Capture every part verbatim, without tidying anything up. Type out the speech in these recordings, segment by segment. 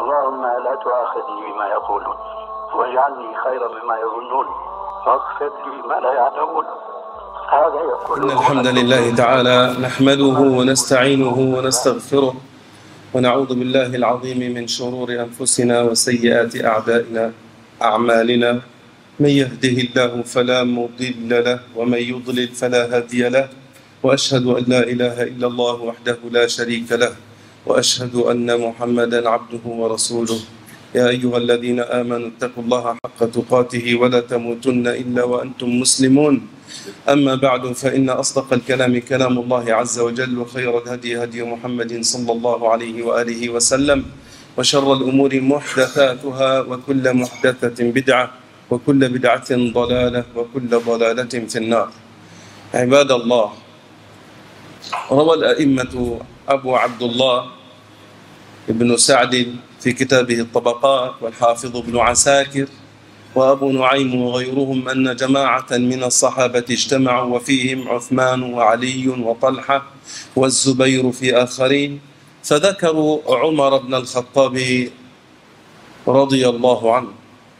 اللهم لا تؤاخذني بما يقولون واجعلني خيرا مما يظنون واغفر لي ما لا يعلمون. هذا يقول إن الحمد لله تعالى نحمده ونستعينه ونستغفره ونعوذ بالله العظيم من شرور أنفسنا وسيئات أعدائنا أعمالنا. من يهده الله فلا مضل له ومن يضلل فلا هادي له، وأشهد أن لا إله إلا الله وحده لا شريك له، وأشهد أن محمدا عبده ورسوله. يا أيها الذين آمنوا اتقوا الله حق تقاته ولا تموتن إلا وأنتم مسلمون. أما بعد، فإن أصدق الكلام كلام الله عز وجل، وخير الهدي هدي محمد صلى الله عليه وآله وسلم، وشر الأمور محدثاتها، وكل محدثة بدعة، وكل بدعة ضلالة، وكل ضلالة في النار. عباد الله، روى الأئمة أبو عبد الله ابن سعد في كتابه الطبقات، والحافظ ابن عساكر، وأبو نعيم وغيرهم أن جماعة من الصحابة اجتمعوا، وفيهم عثمان وعلي وطلحة والزبير في آخرين، فذكروا عمر بن الخطاب رضي الله عنه،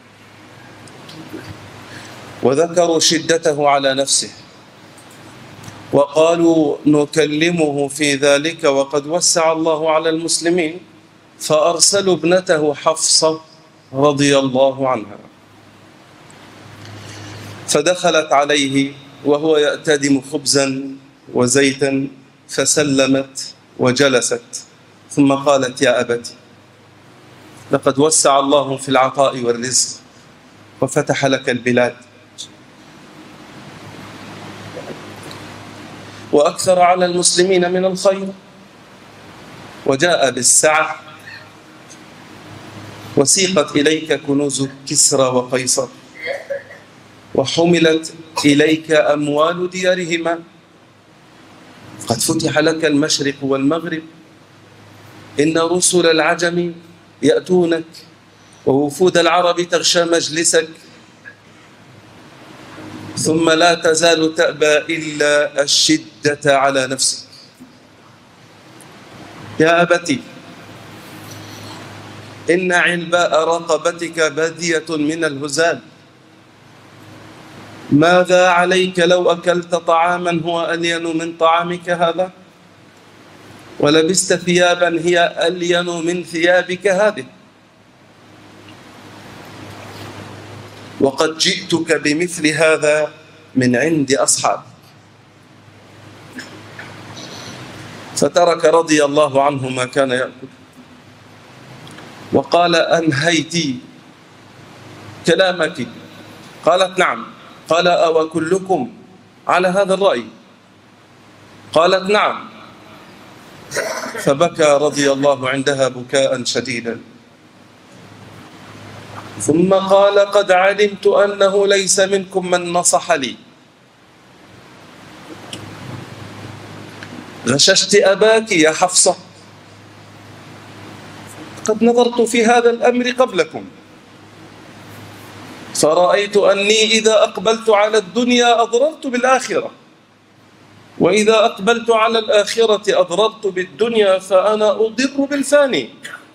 وذكروا شدته على نفسه، وقالوا نكلمه في ذلك وقد وسع الله على المسلمين، فأرسلوا ابنته حفصة رضي الله عنها، فدخلت عليه وهو يأتدم خبزا وزيتا، فسلمت وجلست، ثم قالت يا أبت، لقد وسع الله في العطاء والرزق وفتح لك البلاد وأكثر على المسلمين من الخير، وجاء بالسعة، وسيقت إليك كنوز كسرى وقيصر، وحملت إليك أموال ديارهما، قد فتح لك المشرق والمغرب، إن رسل العجم يأتونك، ووفود العرب تغشى مجلسك، ثم لا تزال تأبى إلا الشدة على نفسك. يا أبتي، إن علباء رقبتك بادية من الهزال، ماذا عليك لو أكلت طعاما هو ألين من طعامك هذا، ولبست ثيابا هي ألين من ثيابك هذه، وقد جئتك بمثل هذا من عند أصحابك. فترك رضي الله عنه ما كان يأكل، وقال أنهيت كلامك؟ قالت نعم. قال أو كلكم على هذا الرأي؟ قالت نعم. فبكى رضي الله عندها بكاء شديدا، ثم قال قد علمت أنه ليس منكم من نصح لي، غششت أباك يا حفصة، قد نظرت في هذا الأمر قبلكم، فرأيت أني إذا أقبلت على الدنيا أضررت بالآخرة، وإذا أقبلت على الآخرة أضررت بالدنيا، فأنا أضر بالفاني.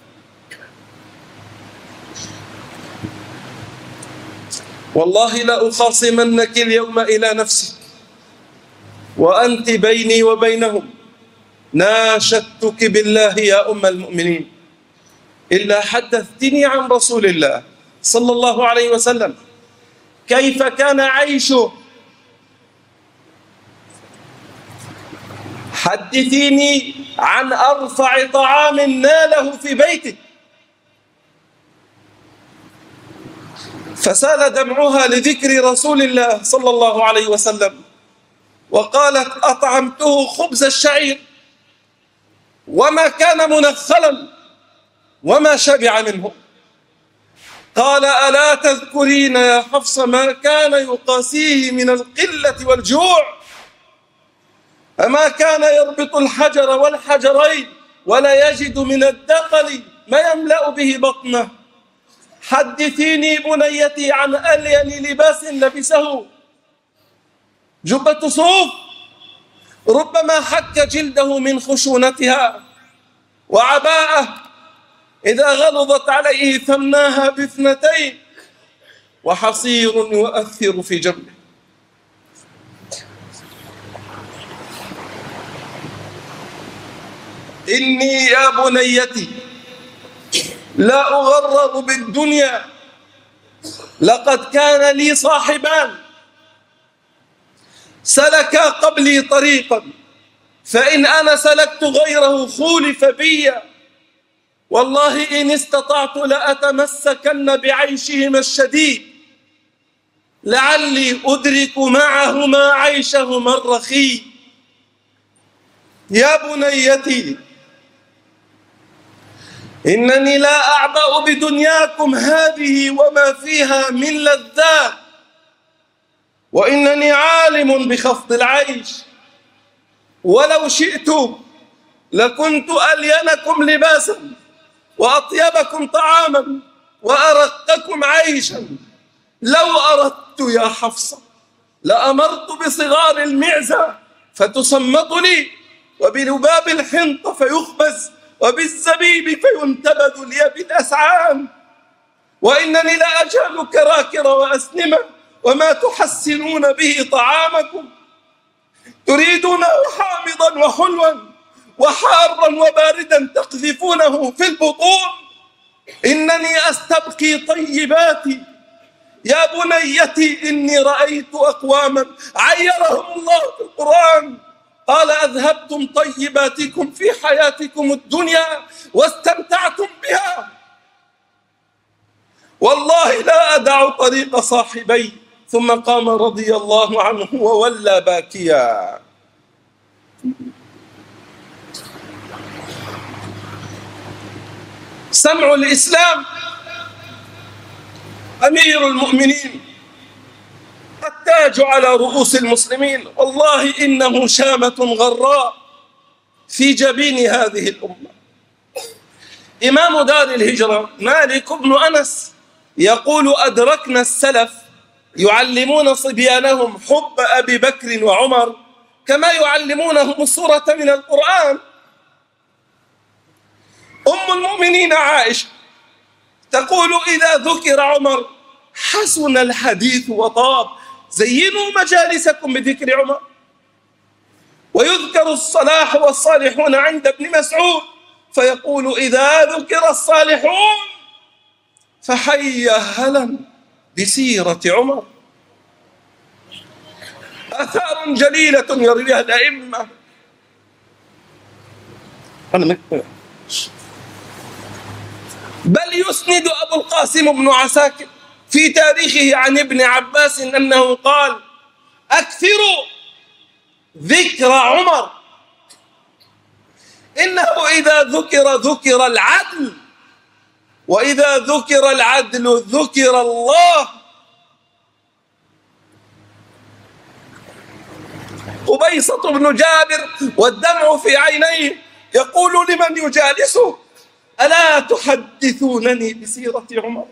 والله لا أخاصمنك اليوم إلى نفسك، وأنت بيني وبينهم، ناشدتك بالله يا أم المؤمنين، إلا حدثتني عن رسول الله صلى الله عليه وسلم كيف كان عيشه، حدثيني عن أرفع طعام ناله في بيته. فسال دمعها لذكر رسول الله صلى الله عليه وسلم، وقالت أطعمته خبز الشعير وما كان منخلا وما شبع منه. قال ألا تذكرين يا حفصة ما كان يقاسيه من القلة والجوع؟ أما كان يربط الحجر والحجرين ولا يجد من الدقل ما يملأ به بطنه. حدثيني بنيتي عن ألين لباس لبسه، جبة صوف ربما حك جلده من خشونتها، وعباءة إذا غلظت عليه ثناها باثنتين، وحصير يؤثر في جنبه. إني يا بنيتي لا أغرر بالدنيا، لقد كان لي صاحبان سلكا قبلي طريقا، فإن أنا سلكت غيره خولف بي، والله إن استطعت لأتمسكن بعيشهما الشديد لعلي أدرك معهما عيشهما الرخي. يا بنيتي إنني لا أعبأ بدنياكم هذه وما فيها من لذات، وإنني عالم بخفض العيش، ولو شئت لكنت ألينكم لباسا وأطيبكم طعاما وأرقكم عيشا. لو أردت يا حفصة لأمرت بصغار المعزة فتسمط لي، وبلباب الحنطة فيخبز، وبالزبيب فينتبذ لي بالأسعام، وإنني لا أجهل كراكر وأسنمة وما تحسنون به طعامكم. تريدونه حامضا وحلوا وحارا وباردا تقذفونه في البطون. إنني أستبقي طيباتي. يا بنيتي إني رأيت أقواما عيرهم الله في القرآن، قال أذهبتم طيباتكم في حياتكم الدنيا واستمتعتم بها، والله لا أدع طريق صاحبي. ثم قام رضي الله عنه وولى باكيا. سمع الإسلام أمير المؤمنين، التاج على رؤوس المسلمين، والله إنه شامة غراء في جبين هذه الأمة. إمام دار الهجرة مالك بن أنس يقول: أدركنا السلف يعلمون صبيانهم حب أبي بكر وعمر كما يعلمونهم السورة من القرآن. أم المؤمنين عائشة تقول: إذا ذكر عمر حسن الحديث وطاب، زينوا مجالسكم بذكر عمر. ويذكر الصلاح والصالحون عند ابن مسعود فيقول: إذا ذكر الصالحون فحيا هلا بسيرة عمر. آثار جليلة يرويها الأئمة. بل يسند أبو القاسم بن عساكر في تاريخه عن ابن عباس أنه قال: أكثروا ذكر عمر، إنه إذا ذكر ذكر العدل، وإذا ذكر العدل ذكر الله. قبيصة بن جابر والدمع في عينيه يقول لمن يجالسه: ألا تحدثونني بسيرة عمر؟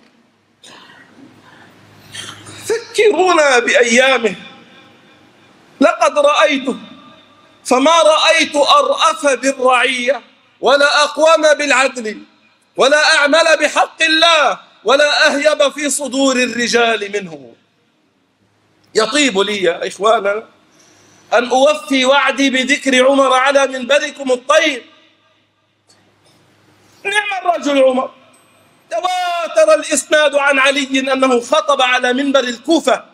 ذكرونا بأيامه، لقد رأيته فما رأيت أرأف بالرعية ولا أقوم بالعدل ولا أعمل بحق الله ولا أهيب في صدور الرجال منه. يطيب لي يا إخوانا أن أوفي وعدي بذكر عمر على منبركم الطيب. نعم الرجل عمر، تواتر الإسناد عن علي أنه خطب على منبر الكوفة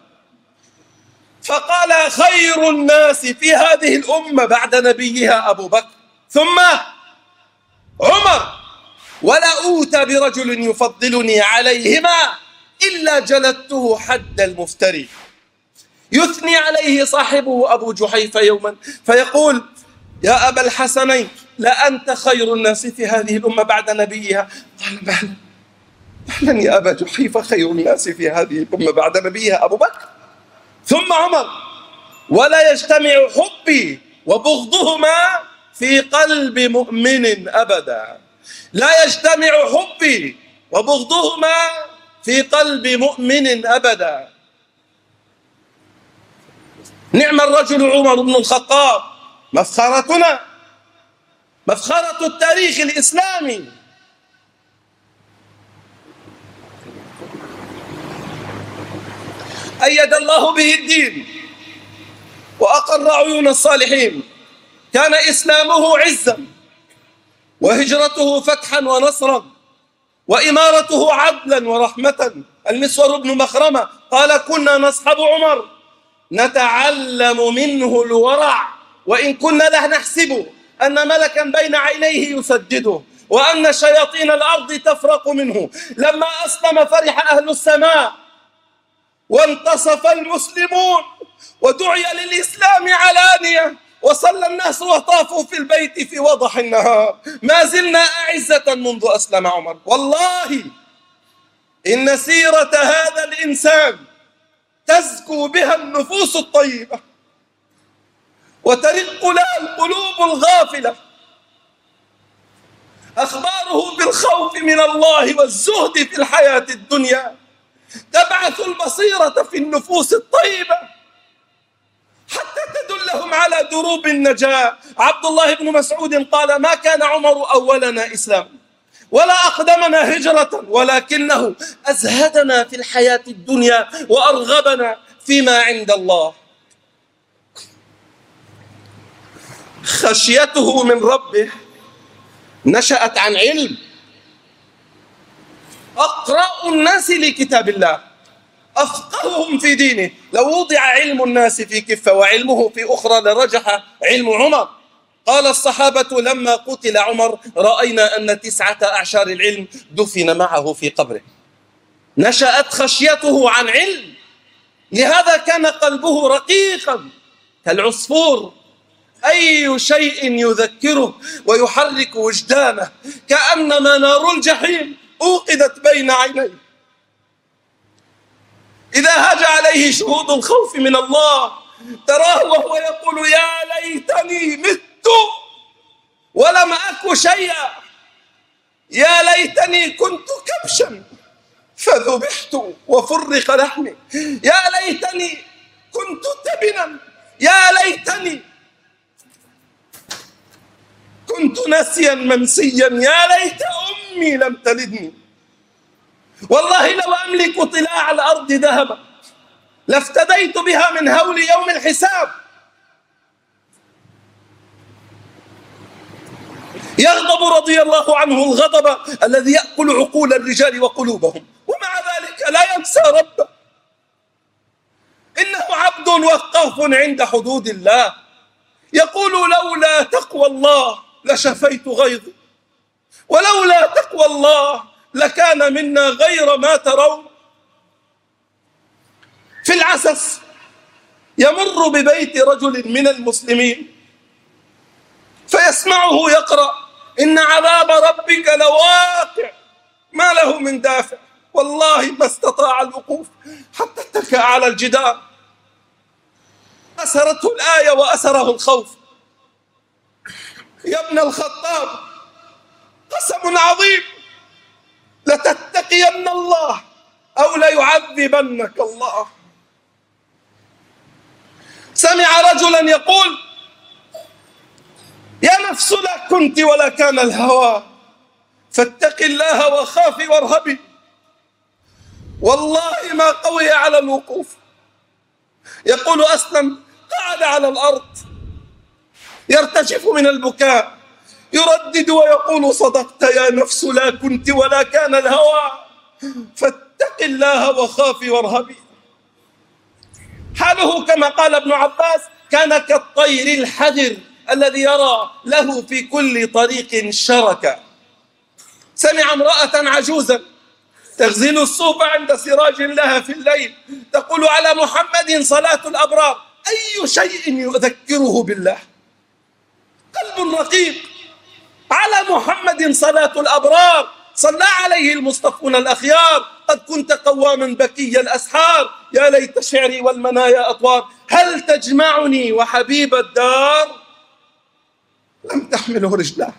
فقال: خير الناس في هذه الأمة بعد نبيها أبو بكر ثم عمر، ولا أوتى برجل يفضلني عليهما إلا جلدته حد المفتري. يثني عليه صاحبه أبو جحيفة يوما فيقول: يا أبا الحسنين، لأنت خير الناس في هذه الأمة بعد نبيها. قال: مهلا مهلا يا أبا جحيفة، خير الناس في هذه الأمة بعد نبيها أبو بكر ثم عمر، ولا يجتمع حبي وبغضهما في قلب مؤمن أبدا. لا يجتمع حبي وبغضهما في قلب مؤمن أبدا. نعم الرجل عمر بن الخطاب، مفخرتنا، مفخرة التاريخ الإسلامي. أيد الله به الدين وأقر عيون الصالحين، كان إسلامه عزا وهجرته فتحا ونصرا وإمارته عدلا ورحمة. المسور بن مخرمة قال: كنا نصحب عمر نتعلم منه الورع، وإن كنا له نحسب أن ملكا بين عينيه يسدده، وأن شياطين الأرض تفرق منه. لما أسلم فرح أهل السماء وانتصف المسلمون ودعي للإسلام علانية، وصلى الناس وطافوا في البيت في وضح النهار. ما زلنا أعزة منذ أسلم عمر. والله إن سيرة هذا الإنسان تزكو بها النفوس الطيبة وترق لها القلوب الغافلة. أخباره بالخوف من الله والزهد في الحياة الدنيا تبعث البصيرة في النفوس الطيبة حتى تدلهم على دروب النجاة. عبد الله بن مسعود قال: ما كان عمر أولنا إسلام ولا أقدمنا هجرة، ولكنه أزهدنا في الحياة الدنيا وأرغبنا فيما عند الله. خشيته من ربه نشأت عن علم. أقرأ الناس لكتاب الله أفقههم في دينه. لو وضع علم الناس في كفة وعلمه في أخرى لرجح علم عمر. قال الصحابة: لما قتل عمر رأينا أن تسعة أعشار العلم دفن معه في قبره. نشأت خشيته عن علم، لهذا كان قلبه رقيقا كالعصفور. أي شيء يذكره ويحرك وجدانه كأنما نار الجحيم أوقدت بين عينيه. إذا هاج عليه شهود الخوف من الله تراه وهو يقول: يا ليتني مت ولم أك شيئا، يا ليتني كنت كبشا فذبحت وفرق لحمي، يا ليتني كنت تبنا، يا ليتني كنت نسيا منسيا، يا ليت أمي لم تلدني. والله لو أملك طلاع الأرض ذهبا لافتديت بها من هول يوم الحساب. يغضب رضي الله عنه الغضب الذي يأكل عقول الرجال وقلوبهم، ومع ذلك لا ينسى ربه. إنه عبد وقاف عند حدود الله، يقول: لولا تقوى الله لشفيت غيظي، ولولا تقوى الله لكان منا غير ما ترون. في العسس يمر ببيت رجل من المسلمين فيسمعه يقرأ: إن عذاب ربك لواقع ما له من دافع. والله ما استطاع الوقوف حتى اتكأ على الجدار. أسرته الآية وأسره الخوف. يا ابن الخطاب، قسم عظيم لتتقين الله أو ليعذبنك الله. سمع رجلا يقول: يا نفس لا كنت ولا كان الهوى، فاتق الله وخافي وارهبي. والله ما قوي على الوقوف. يقول أسلم: قعد على الأرض يرتجف من البكاء، يردد ويقول: صدقت يا نفس لا كنت ولا كان الهوى، فاتق الله وخافي وارهبي. حاله كما قال ابن عباس: كان كالطير الحذر الذي يرى له في كل طريق شركا. سمع امرأة عجوزا تغزل الصوف عند سراج لها في الليل تقول: على محمد صلاة الأبرار. أي شيء يذكره بالله، قلب رقيق. على محمد صلاة الأبرار، صلى عليه المصطفون الأخيار. قد كنت قواما بكي الأسحار، يا ليت شعري والمنايا أطوار. هل تجمعني وحبيب الدار، لم تحمله رجلاه.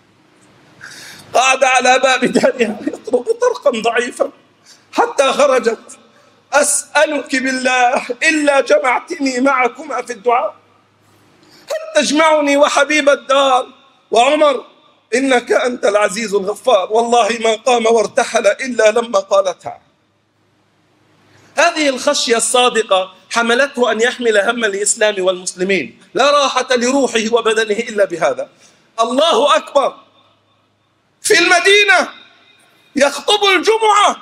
قعد على باب دارها يطرق طرقا ضعيفا حتى خرجت: أسألك بالله إلا جمعتني معكما في الدعاء. هل تجمعني وحبيب الدار. وعمر: إنك أنت العزيز الغفار. والله ما قام وارتحل إلا لما قالتها. هذه الخشية الصادقة حملته أن يحمل هم الإسلام والمسلمين، لا راحة لروحه وبدنه إلا بهذا. الله أكبر، في المدينة يخطب الجمعة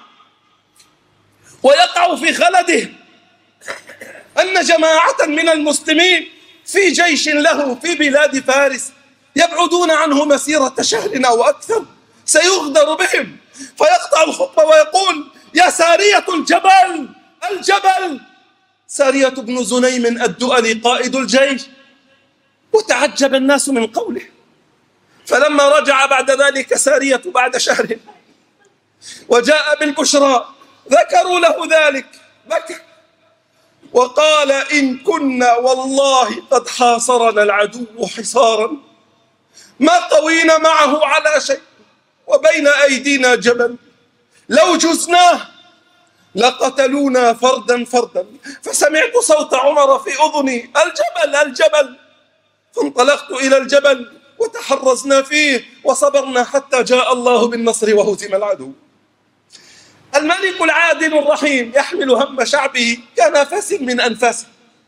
ويقع في خلده أن جماعة من المسلمين في جيش له في بلاد فارس يبعدون عنه مسيرة شهر أو أكثر، سيغدر بهم، فيقطع الخطبة ويقول: يا سارية الجبل الجبل. سارية بن زنيم الدؤلي قائد الجيش، وتعجب الناس من قوله. فلما رجع بعد ذلك سارية بعد شهر وجاء بالبشرى ذكروا له ذلك، بكى وقال: إن كنا والله قد حاصرنا العدو حصارا ما قوينا معه على شيء، وبين أيدينا جبل لو جزناه لقتلونا فردا فردا. فسمعت صوت عمر في أذني: الجبل الجبل. فانطلقت إلى الجبل وتحرزنا فيه وصبرنا حتى جاء الله بالنصر وهزم العدو. الملك العادل الرحيم يحمل هم شعبه كنفس من أنفاسه.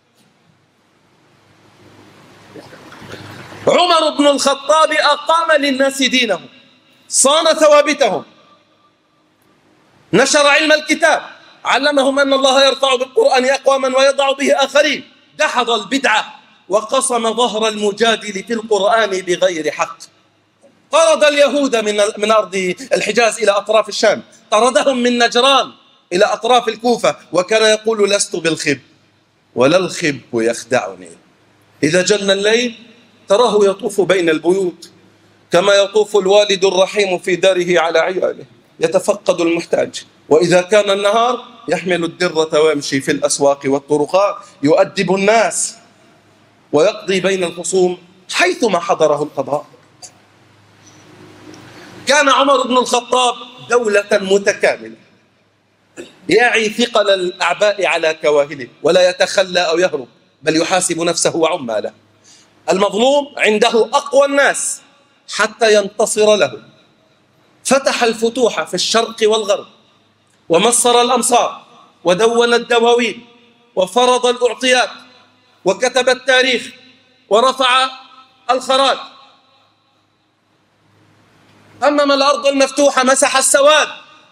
عمر بن الخطاب أقام للناس دينه، صان ثوابتهم، نشر علم الكتاب، علمهم أن الله يرفع بالقرآن أقواما ويضع به آخرين، دحض البدعة وقصم ظهر المجادل في القرآن بغير حق. طرد اليهود من من أرض الحجاز إلى أطراف الشام، طردهم من نجران إلى أطراف الكوفة، وكان يقول: لست بالخب ولا الخب يخدعني. إذا جن الليل تراه يطوف بين البيوت كما يطوف الوالد الرحيم في داره على عياله يتفقد المحتاج، وإذا كان النهار يحمل الدرة ويمشي في الأسواق والطرقات يؤدب الناس ويقضي بين الخصوم حيثما حضره القضاء. كان عمر بن الخطاب دولة متكاملة، يعي ثقل الأعباء على كواهله ولا يتخلى أو يهرب، بل يحاسب نفسه وعماله. المظلوم عنده أقوى الناس حتى ينتصر له. فتح الفتوح في الشرق والغرب، ومصر الأمصار، ودون الدواوين، وفرض الأعطيات، وكتب التاريخ، ورفع الخراج. أمم الأرض المفتوحة، مسح السواد،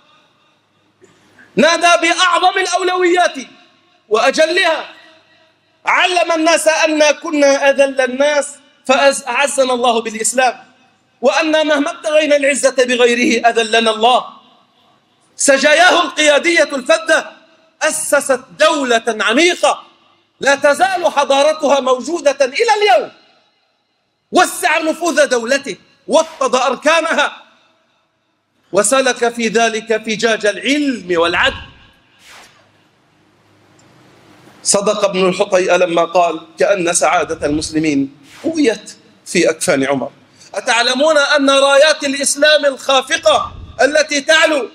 نادى بأعظم الأولويات وأجلها، علم الناس أن كنا أذل الناس فأعزنا الله بالإسلام، وأن مهما ابتغينا العزة بغيره أذلنا الله. سجاياه القيادية الفذة أسست دولة عميقة لا تزال حضارتها موجودة إلى اليوم. وسع نفوذ دولته، وطد أركانها، وسلك في ذلك فجاج العلم والعدل. صدق ابن الحطيئة لما قال: كأن سعادة المسلمين قويت في أكفان عمر. أتعلمون أن رايات الإسلام الخافقة التي تعلو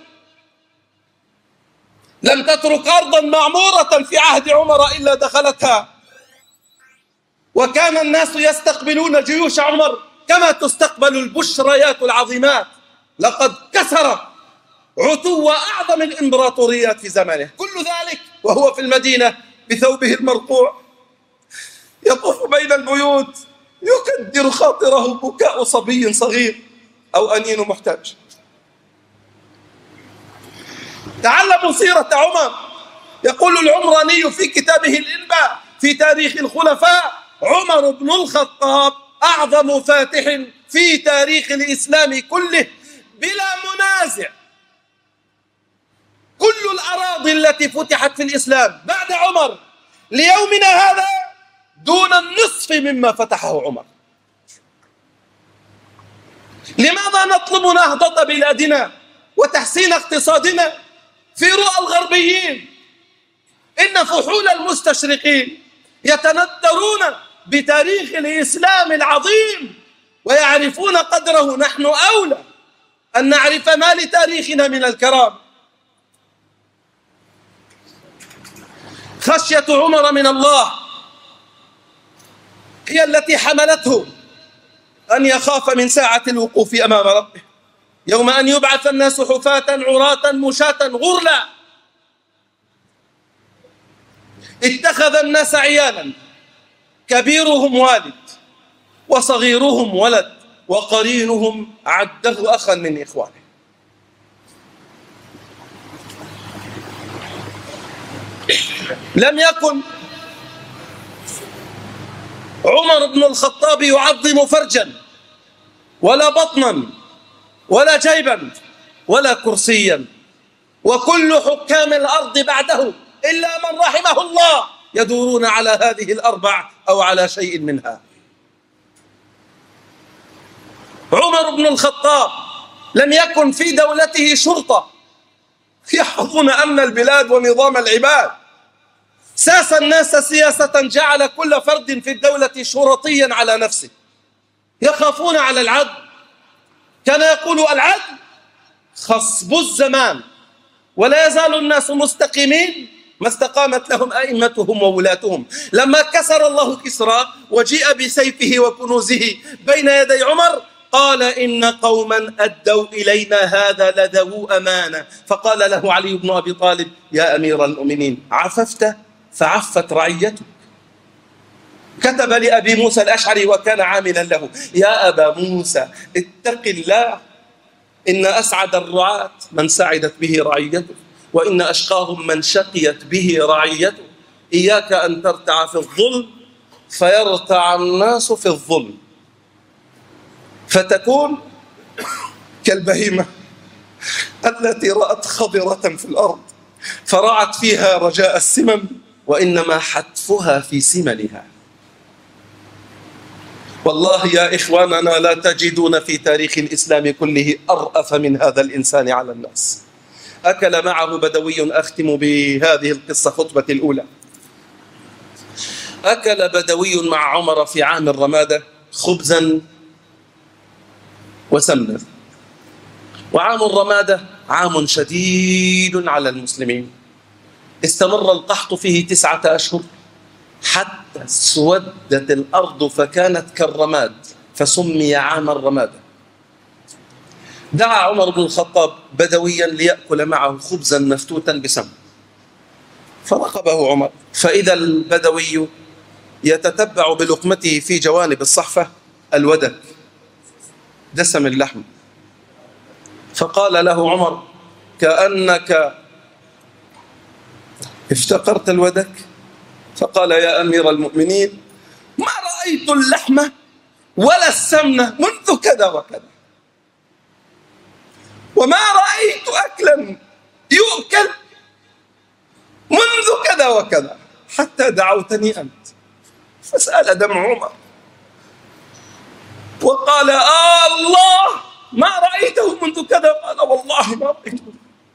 لم تترك أرضا معمورة في عهد عمر إلا دخلتها، وكان الناس يستقبلون جيوش عمر كما تستقبل البشريات العظيمات. لقد كسر عتو أعظم الإمبراطوريات في زمانه، كل ذلك وهو في المدينة بثوبه المرقوع يطوف بين البيوت، يكدر خاطره بكاء صبي صغير أو أنين محتاج. تعلموا سيرة عمر. يقول العمراني في كتابه الإنباء في تاريخ الخلفاء: عمر بن الخطاب أعظم فاتح في تاريخ الإسلام كله بلا منازع. كل الأراضي التي فتحت في الإسلام بعد عمر ليومنا هذا دون النصف مما فتحه عمر. لماذا نطلب نهضة بلادنا وتحسين اقتصادنا في رؤى الغربيين؟ إن فحول المستشرقين يتندرون بتاريخ الإسلام العظيم ويعرفون قدره. نحن أولى أن نعرف ما لتاريخنا من الكرام. خشية عمر من الله هي التي حملته أن يخاف من ساعة الوقوف أمام ربه، يوم أن يبعث الناس حفاة عراة مشاة غرلا. اتخذ الناس عيالا، كبيرهم والد وصغيرهم ولد وقرينهم عده أخا من إخوانه. لم يكن عمر بن الخطاب يعظم فرجا ولا بطنا ولا جيبا ولا كرسيا، وكل حكام الأرض بعده إلا من رحمه الله يدورون على هذه الأربع أو على شيء منها. عمر بن الخطاب لم يكن في دولته شرطة يحفظون أمن البلاد ونظام العباد، ساس الناس سياسة جعل كل فرد في الدولة شرطيا على نفسه، يخافون على العدل. كان يقول العدل خصب الزمان، ولا يزال الناس مستقيمين ما استقامت لهم أئمتهم وولاتهم. لما كسر الله كسرى وجيء بسيفه وكنوزه بين يدي عمر قال إن قوما أدوا إلينا هذا لذو أمانة، فقال له علي بن أبي طالب يا أمير المؤمنين عففت فعفت رعيتك. كتب لأبي موسى الأشعري وكان عاملا له يا أبا موسى اتق الله، إن أسعد الرعاة من سعدت به رعيته، وإن أشقاهم من شقيت به رعيته. إياك أن ترتع في الظلم فيرتع الناس في الظلم، فتكون كالبهيمة التي رأت خضرة في الأرض فرعت فيها رجاء السمن، وإنما حتفها في سمنها. والله يا إخواننا لا تجدون في تاريخ الإسلام كله أرأف من هذا الإنسان على الناس. أكل معه بدوي، أختم بهذه القصة خطبة الأولى. أكل بدوي مع عمر في عام الرمادة خبزا وسمنا، وعام الرمادة عام شديد على المسلمين، استمر القحط فيه تسعة أشهر حتى اسودت الأرض فكانت كالرماد، فسمي عام الرمادة. دعا عمر بن الخطاب بدويا ليأكل معه خبزا مفتوتا بسم، فرقبه عمر فإذا البدوي يتتبع بلقمته في جوانب الصحفة الودك دسم اللحم، فقال له عمر كأنك افتقرت الودك، فقال يا أمير المؤمنين ما رأيت اللحمة ولا السمنة منذ كذا وكذا، وما رأيت أكلا يؤكل منذ كذا وكذا حتى دعوتني أنت. فسأل دمع عمر وقال آه الله ما رأيته منذ كذا، قال والله ما رأيته.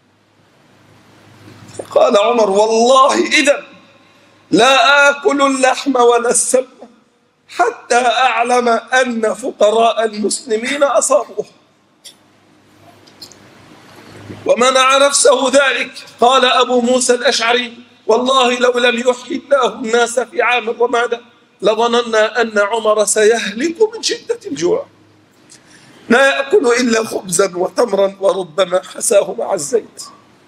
فقال عمر والله إذا لا آكل اللحم ولا السمنة حتى أعلم أن فقراء المسلمين أصابوه. ومنع نفسه ذلك. قال أبو موسى الأشعري والله لو لم يحيي الله الناس في عام الرمادة لظننا أن عمر سيهلك من شدة الجوع، لا يأكل إلا خبزا وتمرا وربما حساه مع الزيت.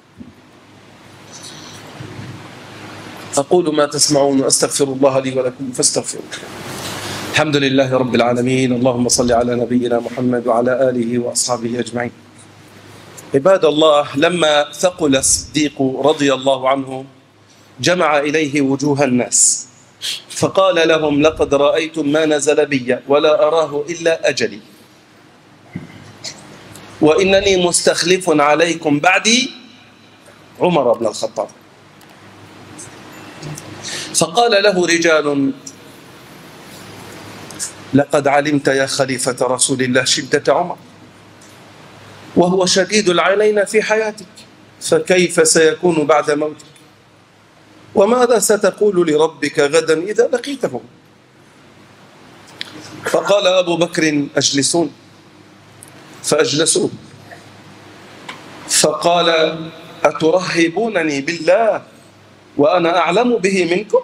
أقول ما تسمعون وأستغفر الله لي ولكم فاستغفروه. الحمد لله رب العالمين، اللهم صل على نبينا محمد وعلى آله وأصحابه أجمعين. عباد الله، لما ثقل الصديق رضي الله عنه جمع إليه وجوه الناس فقال لهم لقد رأيتم ما نزل بي ولا أراه إلا أجلي، وإنني مستخلف عليكم بعدي عمر بن الخطاب. فقال له رجال لقد علمت يا خليفة رسول الله شدة عمر وهو شديد العينين في حياتك، فكيف سيكون بعد موتك؟ وماذا ستقول لربك غدا إذا لقيته؟ فقال أبو بكر أجلسون، فأجلسوه. فقال أترهبونني بالله وأنا أعلم به منكم؟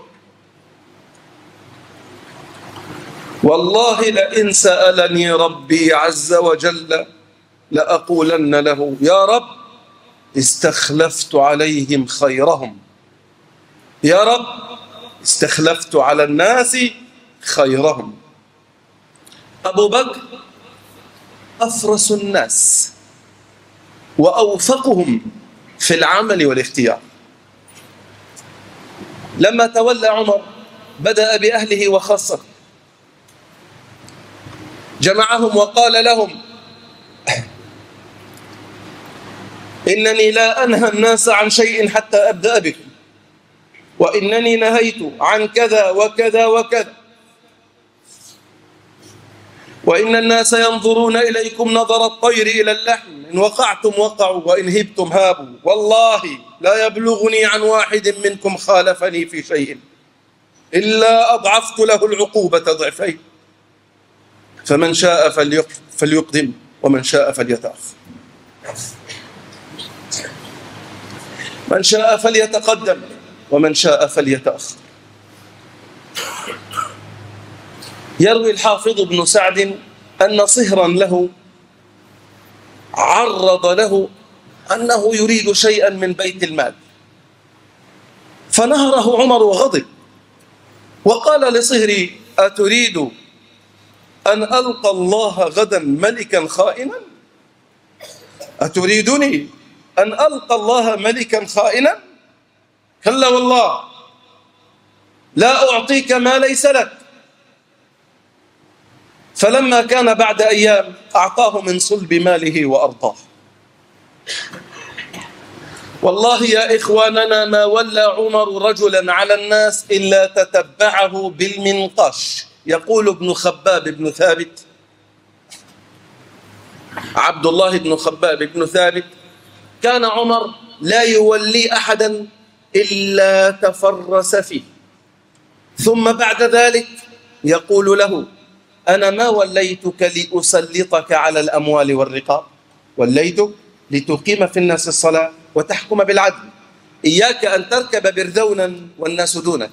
والله لئن سألني ربي عز وجل لأقولن له يا رب استخلفت عليهم خيرهم، يا رب استخلفت على الناس خيرهم. أبو بكر أفرس الناس وأوفقهم في العمل والاختيار. لما تولى عمر بدأ بأهله وخاصة، جمعهم وقال لهم: إنني لا أنهى الناس عن شيء حتى أبدأ بكم، وإنني نهيت عن كذا وكذا وكذا، وإن الناس ينظرون إليكم نظر الطير إلى اللحم، إن وقعتم وقعوا وإن هبتم هابوا، والله لا يبلغني عن واحد منكم خالفني في شيء إلا أضعفت له العقوبة ضعفين، فمن شاء فليقدم ومن شاء فليتأخر، من شاء فليتقدم ومن شاء فليتأخر. يروي الحافظ ابن سعد أن صهرا له عرض له أنه يريد شيئا من بيت المال، فنهره عمر وغضب وقال لصهري: أتريد أن ألقى الله غدا ملكا خائنا؟ أتريدني أن ألقى الله ملكا خائنا؟ كلا والله، لا أعطيك ما ليس لك. فلما كان بعد أيام أعطاه من صلب ماله وأرضاه. والله يا إخواننا ما ولى عمر رجلا على الناس إلا تتبعه بالمنقاش. يقول ابن خباب بن ثابت، عبد الله بن خباب بن ثابت: كان عمر لا يولي أحدا إلا تفرس فيه، ثم بعد ذلك يقول له: أنا ما وليتك لأسلطك على الأموال والرقاب، وليتك لتقيم في الناس الصلاة وتحكم بالعدل. إياك أن تركب بردونا والناس دونك،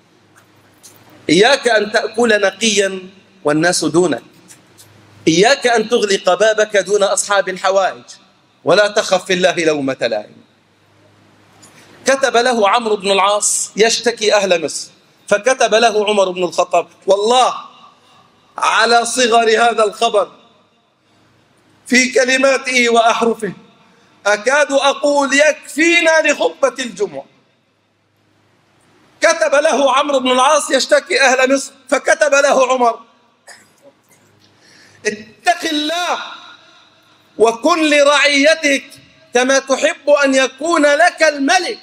إياك أن تأكل نقيا والناس دونك، إياك أن تغلق بابك دون أصحاب الحوائج، ولا تخف في الله لومة لائم. كتب له عمرو بن العاص يشتكي أهل مصر، فكتب له عمر بن الخطاب: والله على صغر هذا الخبر في كلماته وأحرفه أكاد أقول يكفينا لخطبة الجمعة. كتب له عمرو بن العاص يشتكي أهل مصر، فكتب له عمر: اتق الله وكن لرعيتك كما تحب أن يكون لك الملك،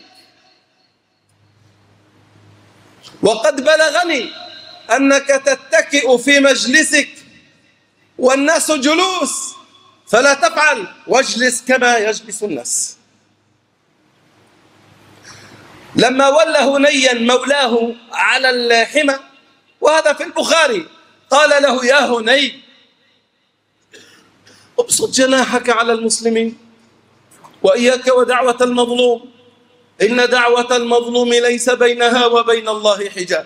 وقد بلغني أنك تتكئ في مجلسك والناس جلوس، فلا تفعل، واجلس كما يجلس الناس. لما ولى هنيا مولاه على الحمى، وهذا في البخاري، قال له: يا هني ابسط جناحك على المسلمين، وإياك ودعوة المظلوم، إن دعوة المظلوم ليس بينها وبين الله حجاب.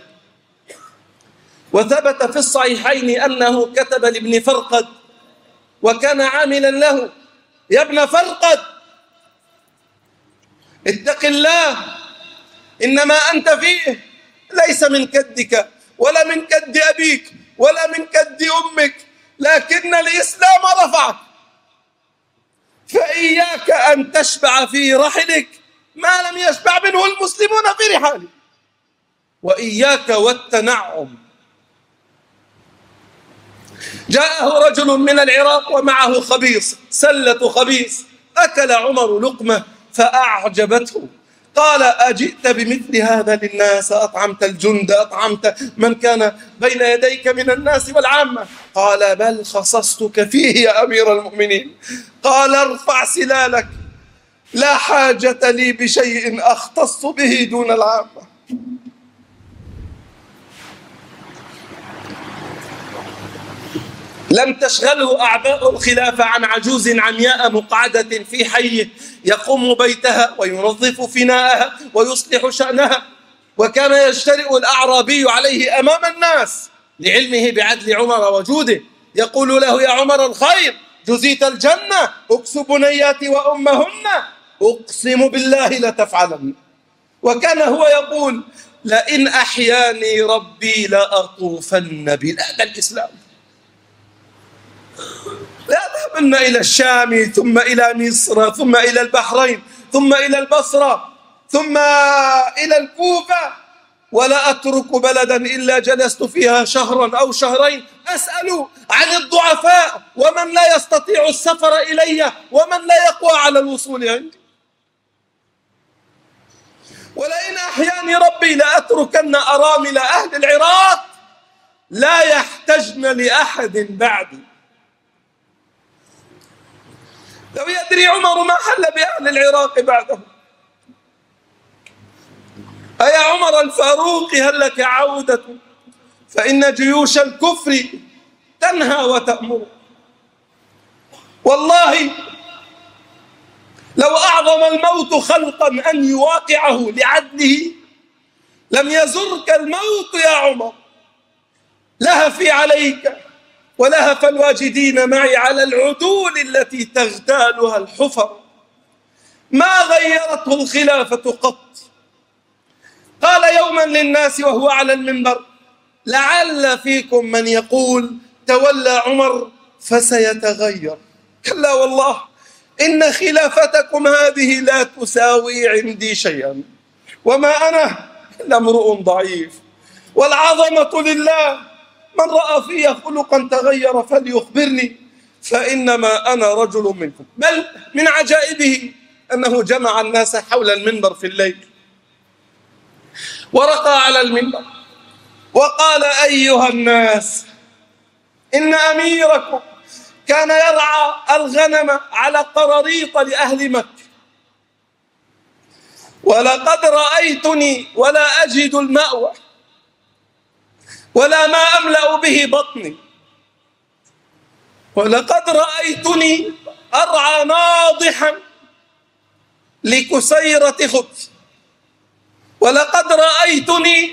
وثبت في الصحيحين أنه كتب لابن فرقد وكان عاملا له: يا ابن فرقد اتق الله، إنما أنت فيه ليس من كدك ولا من كد أبيك ولا من كد أمك، لكن الإسلام رفعك، فإياك أن تشبع في رحلك ما لم يشبع منه المسلمون في رحالك، وإياك والتنعم. جاءه رجل من العراق ومعه خبيص، سلة خبيص، أكل عمر لقمة فأعجبته، قال: أجئت بمثل هذا للناس؟ أطعمت الجند، أطعمت من كان بين يديك من الناس والعامة؟ قال: بل خصصتك فيه يا أمير المؤمنين. قال: ارفع سلالك، لا حاجة لي بشيء أختص به دون العامة. لم تشغله أعباء الخلافة عن عجوز عمياء مقعدة في حيه يقوم بيتها وينظف فناءها ويصلح شأنها، وكان يجترئ الأعرابي عليه أمام الناس لعلمه بعدل عمر وجوده، يقول له: يا عمر الخير، جزيت الجنة، اكس بنياتي وأمهن، أقسم بالله لتفعلن. وكان هو يقول: لئن أحياني ربي لأطوفن بلاد الإسلام، لأذهبن إلى الشام ثم إلى مصر ثم إلى البحرين ثم إلى البصرة ثم إلى الكوفة، ولا أترك بلدا إلا جلست فيها شهرا أو شهرين أسأل عن الضعفاء ومن لا يستطيع السفر إلي ومن لا يقوى على الوصول عندي. ولئن أحياني ربي لأتركن أرامل أهل العراق لا يحتجن لأحد بعدي. لو يدري عمر ما حل بأهل العراق بعده. أيا عمر الفاروق هل لك عودة، فإن جيوش الكفر تنهى وتأمر. والله لو أعظم الموت خلقا أن يواقعه لعدله لم يزرك الموت يا عمر. لهفي عليك ولهف الواجدين معي على العدول التي تغتالها الحفر، ما غيرته الخلافة قط. قال يوما للناس وهو على المنبر: لعل فيكم من يقول تولى عمر فسيتغير. كلا والله إن خلافتكم هذه لا تساوي عندي شيئا، وما أنا إلا امرؤ ضعيف، والعظمة لله. من رأى في خلقا تغير فليخبرني، فإنما أنا رجل منكم. بل من عجائبه أنه جمع الناس حول المنبر في الليل، ورقى على المنبر وقال: أيها الناس، إن أميركم كان يرعى الغنم على قراريط لأهل مكة، ولقد رأيتني ولا أجد المأوى ولا ما أملأ به بطني، ولقد رأيتني أرعى ناضحا لكسيرة خبز، ولقد رأيتني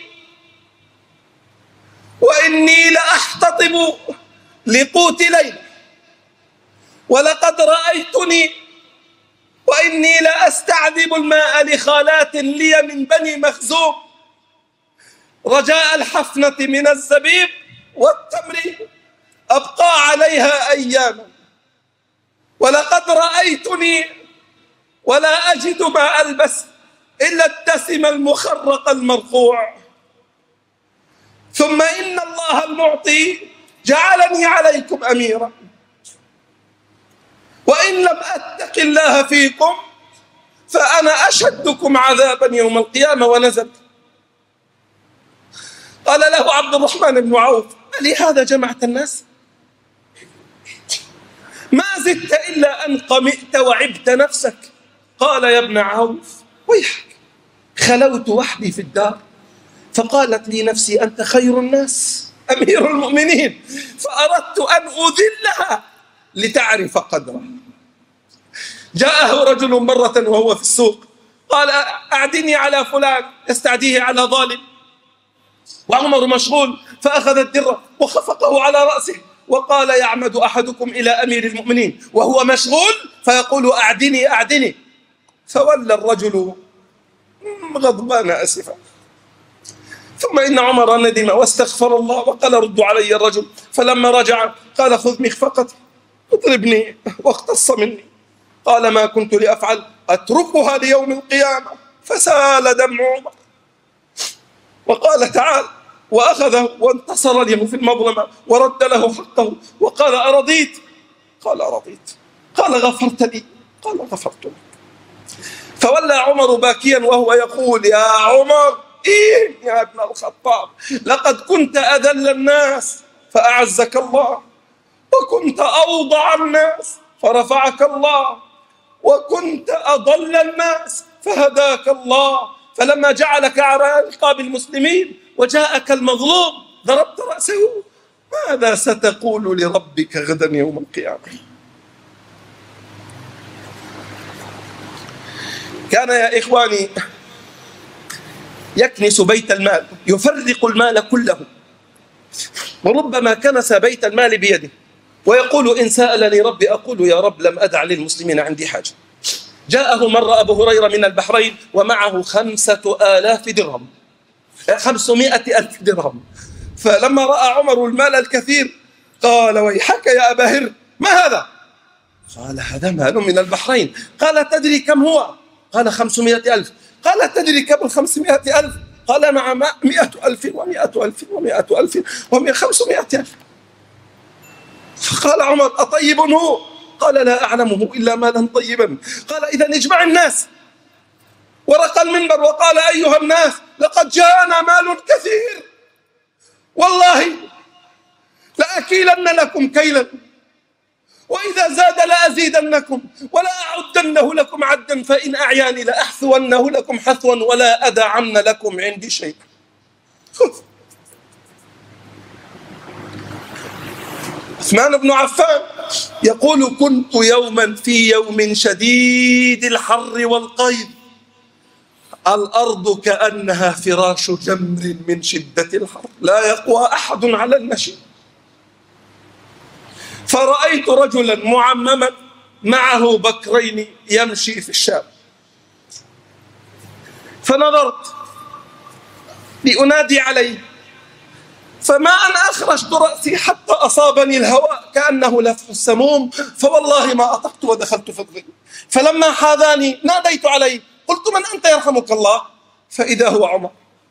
وإني لأحتطب لقوت ليل، ولقد رأيتني وإني لأستعذب الماء لخالات لي من بني مخزوم رجاء الحفنة من الزبيب والتمر أبقى عليها أياما، ولقد رأيتني ولا أجد ما ألبس إلا التسم المخرق المرقوع. ثم إن الله المعطي جعلني عليكم أميرا، وإن لم أتق الله فيكم فأنا أشدكم عذابا يوم القيامة. ونزل. قال له عبد الرحمن بن عوف: ألهذا جمعت الناس؟ ما زدت إلا أن قمئت وعبت نفسك. قال: يا ابن عوف ويحك، خلوت وحدي في الدار فقالت لي نفسي أنت خير الناس أمير المؤمنين، فأردت أن أذلها لتعرف قدره. جاءه رجل مرة وهو في السوق قال: أعدني على فلان، يستعديه على ظالم، وعمر مشغول، فأخذ الدرة وخفقه على رأسه وقال: يعمد أحدكم إلى أمير المؤمنين وهو مشغول فيقول: أعدني أعدني. فولى الرجل غضبان أسفا. ثم إن عمر ندم واستغفر الله وقال: ردوا علي الرجل. فلما رجع قال: خذ مخفقتي اضربني واقتص مني. قال: ما كنت لأفعل، أتركها ليوم القيامة. فسال دمع عمر وقال: تعال، وأخذه وانتصر له في المظلمة ورد له حقه وقال: أرضيت؟ قال: أرضيت. قال: غفرت لي؟ قال: غفرت لك. فولى عمر باكيا وهو يقول: يا عمر إيه يا ابن الخطاب، لقد كنت أذل الناس فأعزك الله، وكنت أوضع الناس فرفعك الله، وكنت أضل الناس فهداك الله، فلما جعلك على رقاب المسلمين وجاءك المظلوم ضربت رأسه. ماذا ستقول لربك غدا يوم القيامة؟ كان يا إخواني يكنس بيت المال، يفرق المال كله، وربما كنس بيت المال بيده ويقول: إن سألني ربي أقول يا رب لم أدع للمسلمين عندي حاجة. جاءه مرة أبو هريرة من البحرين ومعه خمسة آلاف درهم، خمسمائة ألف درهم. فلما رأى عمر المال الكثير قال ويحك يا أبا هر، ما هذا؟ قال هذا مال من البحرين. قال تدري كم هو؟ قال خمسمائة ألف. قال تدري كم الخمسمائة ألف؟ قال مع مائة ألف ومائة ألف ومائة ألف وخمسمائة ألف. فقال عمر أطيب هو؟ قال لا أعلمه إلا مالا طيبا. قال إذن اجمع الناس، ورقى المنبر وقال أيها الناس لقد جاءنا مال كثير، والله لأكيلن لكم كيلا، وإذا زاد لأزيدنكم، ولا أعدنه لكم عدا، فإن أعياني لأحثونه لكم حثوا، ولا أدعن لكم عندي شيء. عثمان بن عفان يقول كنت يوما في يوم شديد الحر والقيد، الأرض كأنها فراش جمر من شدة الحر، لا يقوى أحد على المشي، فرأيت رجلا معمما معه بكرين يمشي في الشام، فنظرت لأنادي عليه، فما أن أخرجت رأسي حتى أصابني الهواء كأنه لفح السموم، فوالله ما أطقت ودخلت في الظل. فلما حاذاني ناديت عليه قلت من أنت يرحمك الله؟ فإذا هو عمر.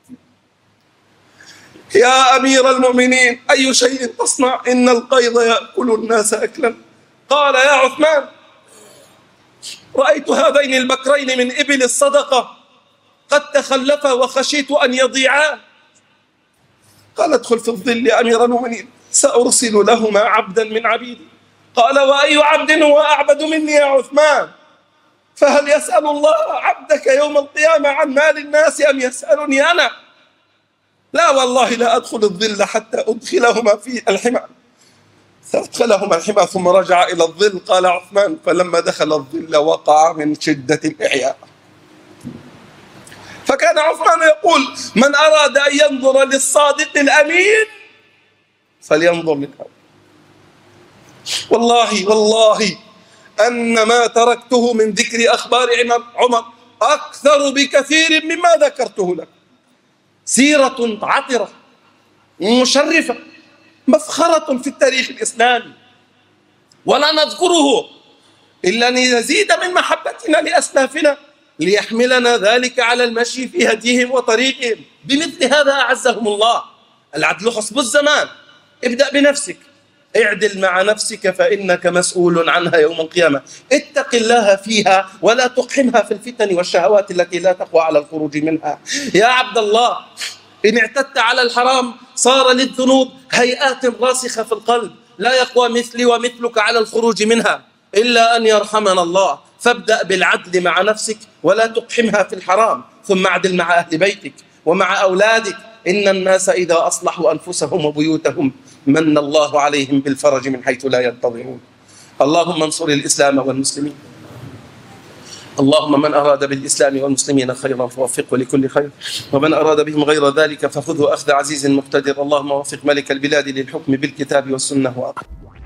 يا أمير المؤمنين أي شيء تصنع؟ إن القيض يأكل الناس أكلا. قال يا عثمان رأيت هذين البكرين من إبل الصدقة قد تخلفا وخشيت أن يضيعا. قال ادخل في الظل يا أمير المؤمنين، سأرسل لهما عبدا من عبيدي. قال وأي عبد هو أعبد مني يا عثمان؟ فهل يسأل الله عبدك يوم القيامة عن مال الناس أم يسألني أنا؟ لا والله لا أدخل الظل حتى أدخلهما في الحمى. فأدخلهما الحمى ثم رجع إلى الظل. قال عثمان فلما دخل الظل وقع من شدة الإعياء. فكان عثمان يقول من أراد أن ينظر للصادق الأمين فلينظر للأمين. والله والله أن ما تركته من ذكر أخبار عمر أكثر بكثير مما ذكرته لك. سيرة عطرة مشرفة مفخرة في التاريخ الإسلامي، ولا نذكره إلا لنزيد من محبتنا لأسلافنا، ليحملنا ذلك على المشي في هديهم وطريقهم. بمثل هذا أعزهم الله. العدل حسب الزمان. ابدأ بنفسك، اعدل مع نفسك فإنك مسؤول عنها يوم القيامة. اتق الله فيها ولا تقحمها في الفتن والشهوات التي لا تقوى على الخروج منها. يا عبد الله إن اعتدت على الحرام صار للذنوب هيئات راسخة في القلب، لا يقوى مثلي ومثلك على الخروج منها إلا أن يرحمنا الله. فابدأ بالعدل مع نفسك ولا تقحمها في الحرام، ثم اعدل مع أهل بيتك ومع أولادك. إن الناس إذا أصلحوا أنفسهم وبيوتهم من الله عليهم بالفرج من حيث لا ينتظرون. اللهم انصر الإسلام والمسلمين. اللهم من أراد بالإسلام والمسلمين خيرا فوفقه لكل خير، ومن أراد بهم غير ذلك فخذه أخذ عزيز مقتدر. اللهم وفق ملك البلاد للحكم بالكتاب والسنة وأقم